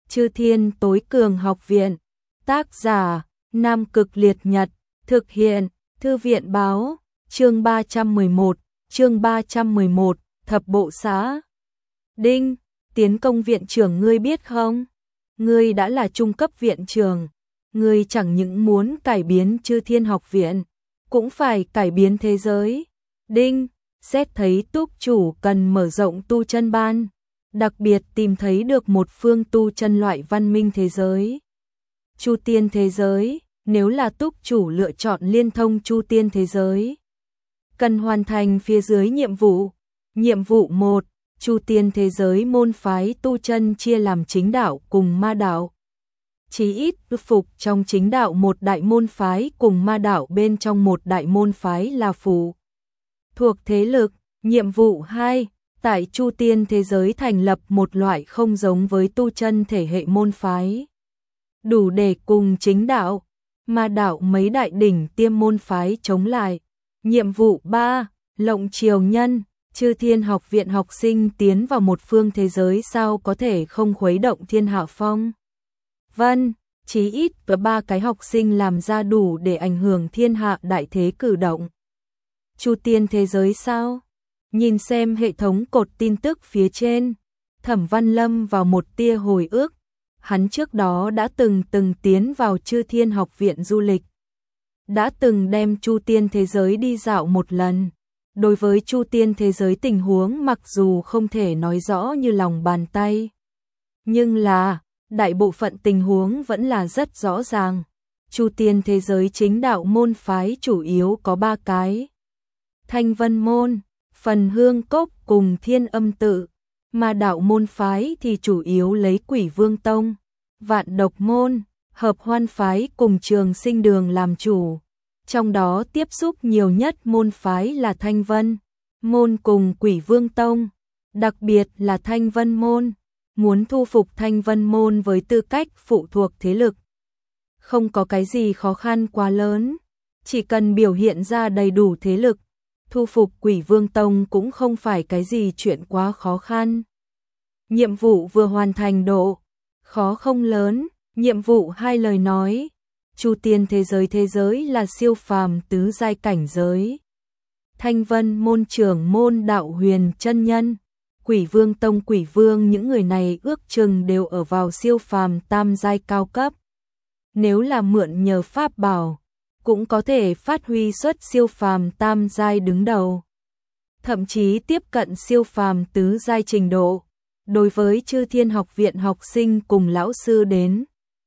Chư Thiên Tối Cường Học Viện. Tác giả: Nam Cực Liệt Nhật. Thực hiện: Thư viện báo. Chương 311, Thập Bộ Xã. Đinh, tiến công viện trưởng ngươi biết không? Ngươi đã là trung cấp viện trưởng. Ngươi chẳng những muốn cải biến Chư Thiên Học Viện, cũng phải cải biến thế giới. Đinh, xét thấy túc chủ cần mở rộng tu chân ban, đặc biệt tìm thấy được một phương tu chân loại văn minh thế giới. Chu Tiên thế giới, nếu là túc chủ lựa chọn liên thông Chu Tiên thế giới, cần hoàn thành phía dưới nhiệm vụ. Nhiệm vụ 1, Chu Tiên thế giới môn phái tu chân chia làm chính đạo cùng ma đạo. Chí ít phục trong chính đạo một đại môn phái cùng ma đạo bên trong một đại môn phái là phụ thuộc thế lực. Nhiệm vụ 2, tại Chu Tiên thế giới thành lập một loại không giống với tu chân thể hệ môn phái, đủ để cùng chính đạo, ma đạo mấy đại đỉnh tiêm môn phái chống lại. Nhiệm vụ 3, lộng triều nhân. Chư Thiên Học Viện học sinh tiến vào một phương thế giới sao có thể không khuấy động thiên hạ phong vân, chí ít có 3 cái học sinh làm ra đủ để ảnh hưởng thiên hạ đại thế cử động. Chu Tiên thế giới sao? Nhìn xem hệ thống cột tin tức phía trên, Thẩm Văn lâm vào một tia hồi ức. Hắn trước đó đã từng tiến vào Chư Thiên Học Viện du lịch, đã từng đem Chu Tiên thế giới đi dạo một lần. Đối với Chu Tiên thế giới tình huống mặc dù không thể nói rõ như lòng bàn tay, nhưng là đại bộ phận tình huống vẫn là rất rõ ràng. Chu Tiên thế giới chính đạo môn phái chủ yếu có 3 cái: Thanh Vân môn, Phần Hương Cốc cùng Thiên Âm tự. Ma đạo môn phái thì chủ yếu lấy Quỷ Vương Tông, Vạn Độc môn, Hợp Hoan phái cùng Trường Sinh đường làm chủ. Trong đó tiếp xúc nhiều nhất môn phái là Thanh Vân môn cùng Quỷ Vương Tông, đặc biệt là Thanh Vân môn. Muốn thu phục Thanh Vân môn với tư cách phụ thuộc thế lực, không có cái gì khó khăn quá lớn, chỉ cần biểu hiện ra đầy đủ thế lực. Thu phục Quỷ Vương Tông cũng không phải cái gì chuyện quá khó khăn. Nhiệm vụ vừa hoàn thành độ khó không lớn. Nhiệm vụ 2 lời nói, Chu Tiên thế giới là siêu phàm tứ giai cảnh giới. Thanh Vân môn trưởng môn đạo huyền chân nhân, Quỷ Vương Tông Quỷ Vương, những người này ước chừng đều ở vào siêu phàm tam giai cao cấp. Nếu là mượn nhờ pháp bảo, cũng có thể phát huy xuất siêu phàm tam giai đứng đầu, thậm chí tiếp cận siêu phàm tứ giai trình độ. Đối với Chư Thiên Học Viện học sinh cùng lão sư đến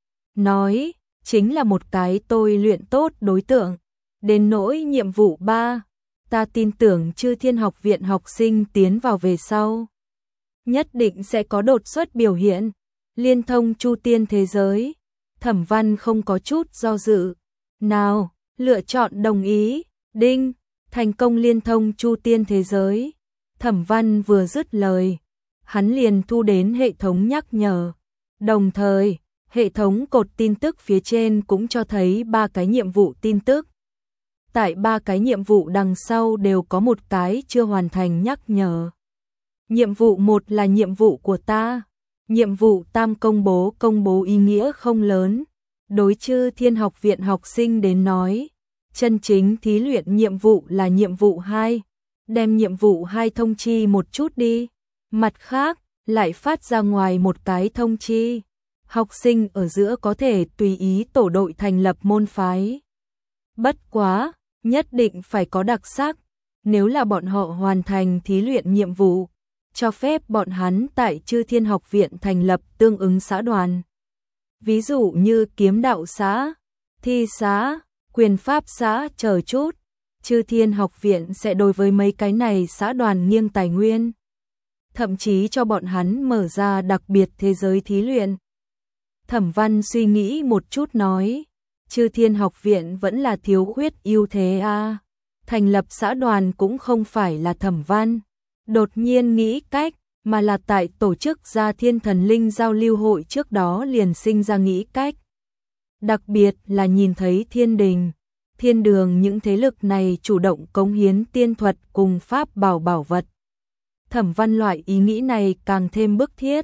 nói, chính là một cái tôi luyện tốt đối tượng. Đến nỗi nhiệm vụ 3, ta tin tưởng Chư Thiên Học Viện học sinh tiến vào về sau, nhất định sẽ có đột xuất biểu hiện. Liên thông Chu Tiên thế giới, Thẩm Văn không có chút do dự nào, lựa chọn đồng ý. Đinh, thành công liên thông Chu Tiên thế giới. Thẩm Văn vừa dứt lời, hắn liền thu đến hệ thống nhắc nhở. Đồng thời, hệ thống cột tin tức phía trên cũng cho thấy 3 cái nhiệm vụ tin tức. Tại 3 cái nhiệm vụ đằng sau đều có một cái chưa hoàn thành nhắc nhở. Nhiệm vụ 1 là nhiệm vụ của ta. Nhiệm vụ tam công bố ý nghĩa không lớn. Đối Chư Thiên Học Viện học sinh đến nói, chân chính thí luyện nhiệm vụ là nhiệm vụ 2. Đem nhiệm vụ 2 thông chi một chút đi. Mặt khác, lại phát ra ngoài một cái thông chi. Học sinh ở giữa có thể tùy ý tổ đội thành lập môn phái. Bất quá, nhất định phải có đặc sắc. Nếu là bọn họ hoàn thành thí luyện nhiệm vụ, cho phép bọn hắn tại Chư Thiên Học Viện thành lập tương ứng xã đoàn. Ví dụ như kiếm đạo xã, thi xã, quyền pháp xã chờ chút. Chư Thiên Học Viện sẽ đối với mấy cái này xã đoàn nghiêng tài nguyên, thậm chí cho bọn hắn mở ra đặc biệt thế giới thí luyện. Thẩm Văn suy nghĩ một chút nói, Chư Thiên Học Viện vẫn là thiếu khuyết ưu thế a. Thành lập xã đoàn cũng không phải là Thẩm Văn đột nhiên nghĩ cách, mà là tại tổ chức ra Thiên Thần Linh giao lưu hội trước đó liền sinh ra nghĩ cách. Đặc biệt là nhìn thấy Thiên Đình, Thiên Đường những thế lực này chủ động cống hiến tiên thuật cùng pháp bảo vật. Thẩm Văn loại ý nghĩ này càng thêm bức thiết.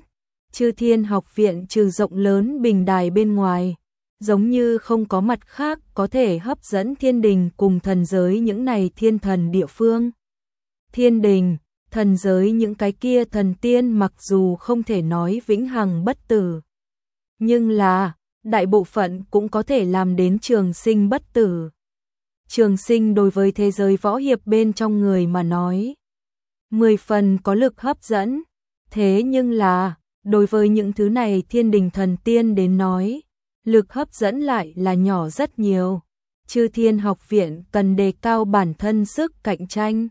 Chư Thiên Học Viện trừ rộng lớn bình đài bên ngoài, giống như không có mặt khác có thể hấp dẫn thiên đình cùng thần giới những này thiên thần địa phương. Thiên đình, thần giới những cái kia thần tiên mặc dù không thể nói vĩnh hằng bất tử, nhưng là, đại bộ phận cũng có thể làm đến trường sinh bất tử. Trường sinh đối với thế giới võ hiệp bên trong người mà nói, 10 phần có lực hấp dẫn, thế nhưng là, đối với những thứ này thiên đình thần tiên đến nói, lực hấp dẫn lại là nhỏ rất nhiều. Chư Thiên Học Viện cần đề cao bản thân sức cạnh tranh.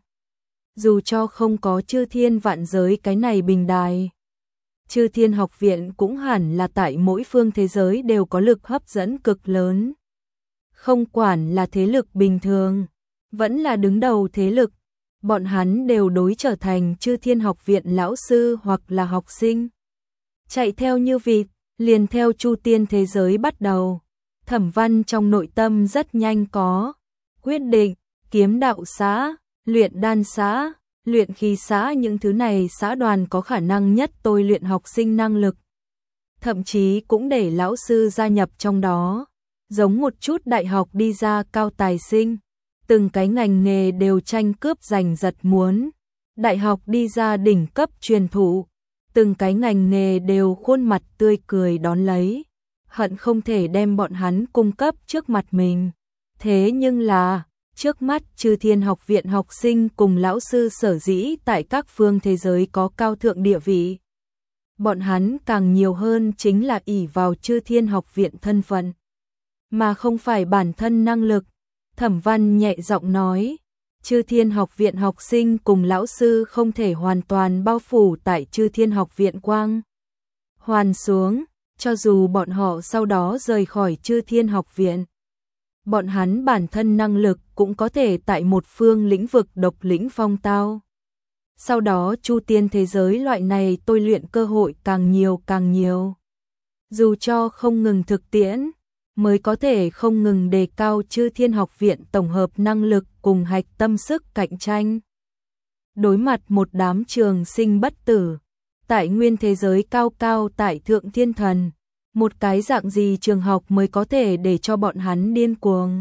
Dù cho không có Chư Thiên Vạn Giới cái này bình đài, Chư Thiên Học Viện cũng hẳn là tại mỗi phương thế giới đều có lực hấp dẫn cực lớn. Không quản là thế lực bình thường, vẫn là đứng đầu thế lực, bọn hắn đều đối trở thành Chư Thiên Học Viện lão sư hoặc là học sinh. Chạy theo như vịt, liền theo Chu Tiên thế giới bắt đầu. Thẩm Văn trong nội tâm rất nhanh có quyết định, kiếm đạo xã, luyện đan xã, luyện khí xã, những thứ này xã đoàn có khả năng nhất tôi luyện học sinh năng lực. Thậm chí cũng để lão sư gia nhập trong đó, giống một chút đại học đi ra cao tài sinh, từng cái ngành nghề đều tranh cướp giành giật muốn. Đại học đi ra đỉnh cấp truyền thụ, từng cái ngành nghề đều khuôn mặt tươi cười đón lấy, hận không thể đem bọn hắn cung cấp trước mặt mình. Thế nhưng là, trước mắt Chư Thiên Học Viện học sinh cùng lão sư sở dĩ tại các phương thế giới có cao thượng địa vị. Bọn hắn càng nhiều hơn chính là ỷ vào Chư Thiên Học Viện thân phận, mà không phải bản thân năng lực. Thẩm Văn nhẹ giọng nói, Chư Thiên Học Viện học sinh cùng lão sư không thể hoàn toàn bao phủ tại Chư Thiên Học Viện quang hoàn xuống, cho dù bọn họ sau đó rời khỏi Chư Thiên Học Viện. Bọn hắn bản thân năng lực cũng có thể tại một phương lĩnh vực độc lĩnh phong tao. Sau đó Chu Tiên thế giới loại này tôi luyện cơ hội càng nhiều càng nhiều. Dù cho không ngừng thực tiễn, mới có thể không ngừng đề cao Chư Thiên Học Viện tổng hợp năng lực cùng hạch tâm sức cạnh tranh. Đối mặt một đám trường sinh bất tử, tại nguyên thế giới cao cao tại thượng thiên thần, một cái dạng gì trường học mới có thể để cho bọn hắn điên cuồng?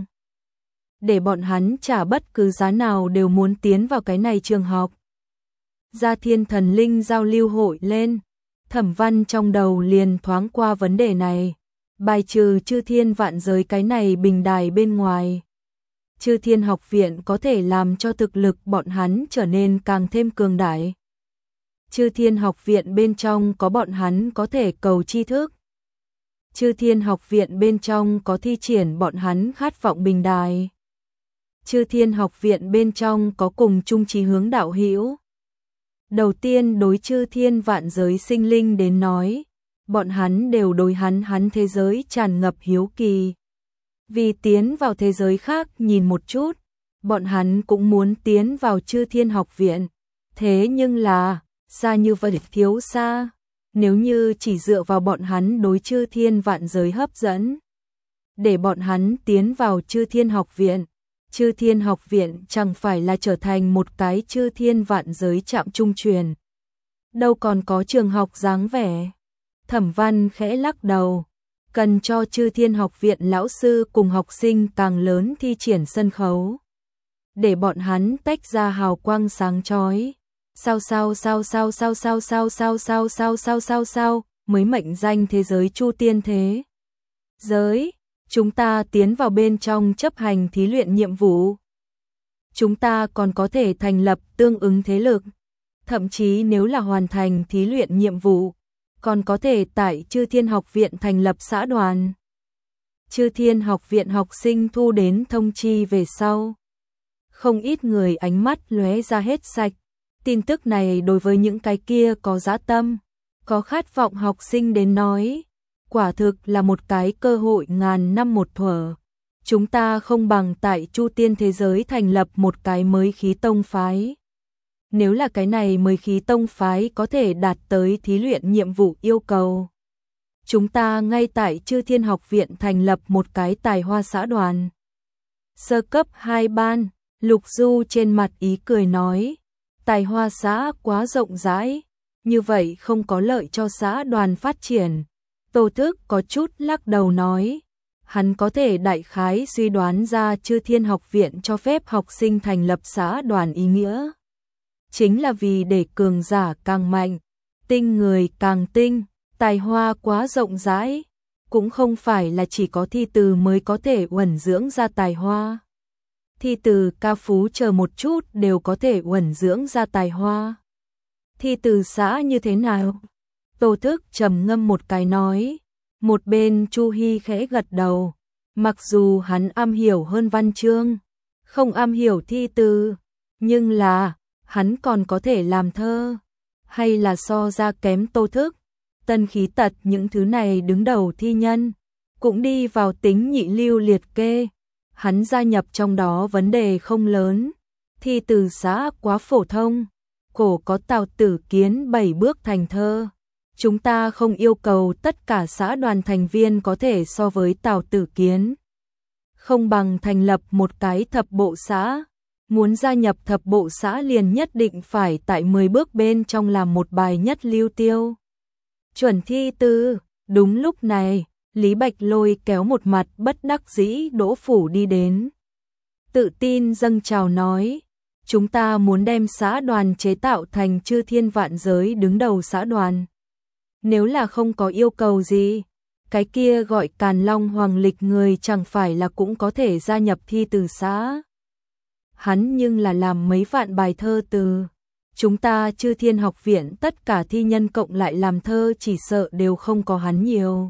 Để bọn hắn trả bất cứ giá nào đều muốn tiến vào cái này trường học. Gia Thiên Thần Linh giao lưu hội lên, Thẩm Văn trong đầu liền thoáng qua vấn đề này, bài trừ Chư Thiên Vạn Giới cái này bình đài bên ngoài. Chư Thiên Học Viện có thể làm cho thực lực bọn hắn trở nên càng thêm cường đại. Chư Thiên Học Viện bên trong có bọn hắn có thể cầu tri thức. Chư Thiên Học Viện bên trong có thi triển bọn hắn khát vọng bình đài. Chư Thiên Học Viện bên trong có cùng chung chí hướng đạo hữu. Đầu tiên đối Chư Thiên Vạn Giới sinh linh đến nói, bọn hắn đều đối hắn thế giới tràn ngập hiếu kỳ. Vì tiến vào thế giới khác nhìn một chút, bọn hắn cũng muốn tiến vào Chư Thiên Học Viện. Thế nhưng là, xa như vậy thiếu xa, nếu như chỉ dựa vào bọn hắn đối Chư Thiên Vạn Giới hấp dẫn, để bọn hắn tiến vào Chư Thiên Học Viện, Chư Thiên Học Viện chẳng phải là trở thành một cái Chư Thiên Vạn Giới trạm trung truyền. Đâu còn có trường học dáng vẻ. Thẩm Văn khẽ lắc đầu, cần cho Chư Thiên Học Viện lão sư cùng học sinh càng lớn thi triển sân khấu, để bọn hắn tách ra hào quang sáng chói. Sao mới mệnh danh thế giới Chu Tiên thế giới, chúng ta tiến vào bên trong chấp hành thí luyện nhiệm vụ. Chúng ta còn có thể thành lập tương ứng thế lực, thậm chí nếu là hoàn thành thí luyện nhiệm vụ, còn có thể tại Chư Thiên Học Viện thành lập xã đoàn. Chư Thiên Học Viện học sinh thu đến thông chi về sau, không ít người ánh mắt lóe ra hết sạch. Tin tức này đối với những cái kia có dã tâm, có khát vọng học sinh đến nói, quả thực là một cái cơ hội ngàn năm một thuở. Chúng ta không bằng tại Chu Tiên thế giới thành lập một cái mới khí tông phái. Nếu là cái này mới khí tông phái có thể đạt tới thí luyện nhiệm vụ yêu cầu, chúng ta ngay tại Chư Thiên Học Viện thành lập một cái tài hoa xã đoàn. Sơ cấp 2 ban, Lục Du trên mặt ý cười nói, tài hoa xã quá rộng rãi, như vậy không có lợi cho xã đoàn phát triển. Tô Thức có chút lắc đầu nói, hắn có thể đại khái suy đoán ra Chư Thiên Học Viện cho phép học sinh thành lập xã đoàn ý nghĩa. Chính là vì để cường giả càng mạnh, tinh người càng tinh, tài hoa quá rộng rãi, cũng không phải là chỉ có thi từ mới có thể uẩn dưỡng ra tài hoa. Thi từ ca phú chờ một chút đều có thể uẩn dưỡng ra tài hoa. Thi từ xã như thế nào? Tô Thức trầm ngâm một cái nói. Một bên Chu Hi khẽ gật đầu. Mặc dù hắn am hiểu hơn văn chương, không am hiểu thi từ, nhưng là hắn còn có thể làm thơ. Hay là so ra kém Tô Thức. Tân Khí Tật những thứ này đứng đầu thi nhân, cũng đi vào tính nhị lưu liệt kê. Hắn gia nhập trong đó vấn đề không lớn. Thi từ xã quá phổ thông. Cổ có Tào Tử Kiến 7 bước thành thơ. Chúng ta không yêu cầu tất cả xã đoàn thành viên có thể so với Tào Tử Kiến. Không bằng thành lập một cái thập bộ xã. Muốn gia nhập thập bộ xã liền nhất định phải tại 10 bước bên trong làm một bài nhất lưu tiêu chuẩn thi từ. Đúng lúc này, Lý Bạch Lôi kéo một mặt bất đắc dĩ Đỗ Phủ đi đến. Tự tin dâng chào nói, chúng ta muốn đem xã đoàn chế tạo thành Chư Thiên Vạn Giới đứng đầu xã đoàn. Nếu là không có yêu cầu gì, cái kia gọi Càn Long Hoàng Lịch người chẳng phải là cũng có thể gia nhập thi từ xã. Hắn nhưng là làm mấy vạn bài thơ từ. Chúng ta Chư Thiên Học Viện tất cả thi nhân cộng lại làm thơ chỉ sợ đều không có hắn nhiều.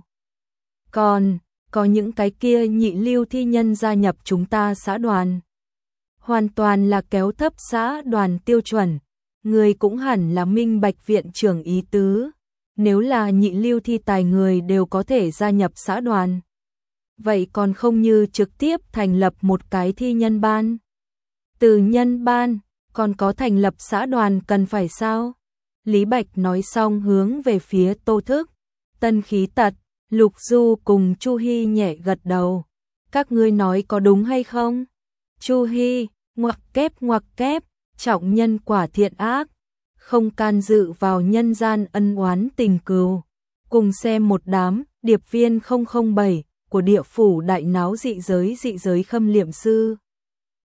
Còn, có những cái kia nhị lưu thi nhân gia nhập chúng ta xã đoàn. Hoàn toàn là kéo thấp xã đoàn tiêu chuẩn. Người cũng hẳn là minh bạch viện trưởng ý tứ. Nếu là nhị lưu thi tài người đều có thể gia nhập xã đoàn. Vậy còn không như trực tiếp thành lập một cái thi nhân ban. Từ nhân ban, còn có thành lập xã đoàn cần phải sao? Lý Bạch nói xong hướng về phía Tô Thức, Tân Khí Tật, Lục Du cùng Chu Hi nhẹ gật đầu. Các ngươi nói có đúng hay không? Chu Hi, ngoặc kép, trọng nhân quả thiện ác, không can dự vào nhân gian ân oán tình cừu. Cùng xem một đám, điệp viên 007 của địa phủ đại náo dị giới khâm liệm sư.